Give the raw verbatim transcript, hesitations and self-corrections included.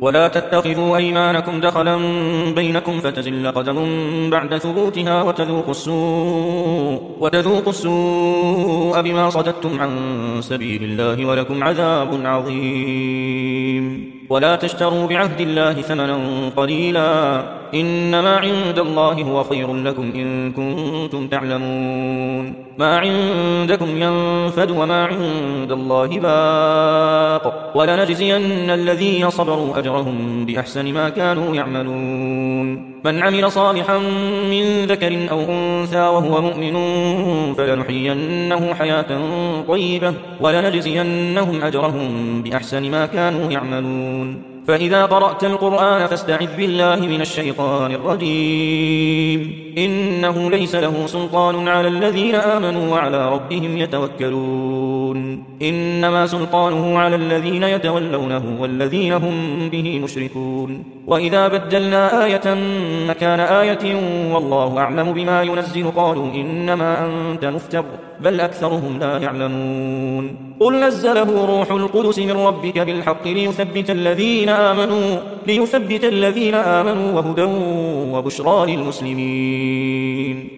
ولا تتخذوا أيمانكم دخلا بينكم فتزل قدم بعد ثبوتها وتذوقوا السوء, وتذوقوا السوء بما صددتم عن سبيل الله ولكم عذاب عظيم. ولا تشتروا بعهد الله ثمنا قليلا إنما عند الله هو خير لكم إن كنتم تعلمون. ما عندكم ينفد وما عند الله باق ولنجزين الذين صبروا أجرهم بأحسن ما كانوا يعملون. من عمل صالحا من ذكر أو أنثى وهو مؤمن فلنحيينه حياة طيبة ولنجزينهم أجرهم بأحسن ما كانوا يعملون. فإذا قرأت القرآن فاستعذ بالله من الشيطان الرجيم إنه ليس له سلطان على الذين آمنوا وعلى ربهم يتوكلون. إنما سلطانه على الذين يتولونه والذين هم به مشركون. وإذا بدلنا آية مكان آية والله أعلم بما ينزل قالوا إنما أنت مفتر بل أكثرهم لا يعلمون. قل نزله روح القدس من ربك بالحق ليثبت الذين آمنوا ليثبت الذين آمنوا وهدى وبشرى للمسلمين.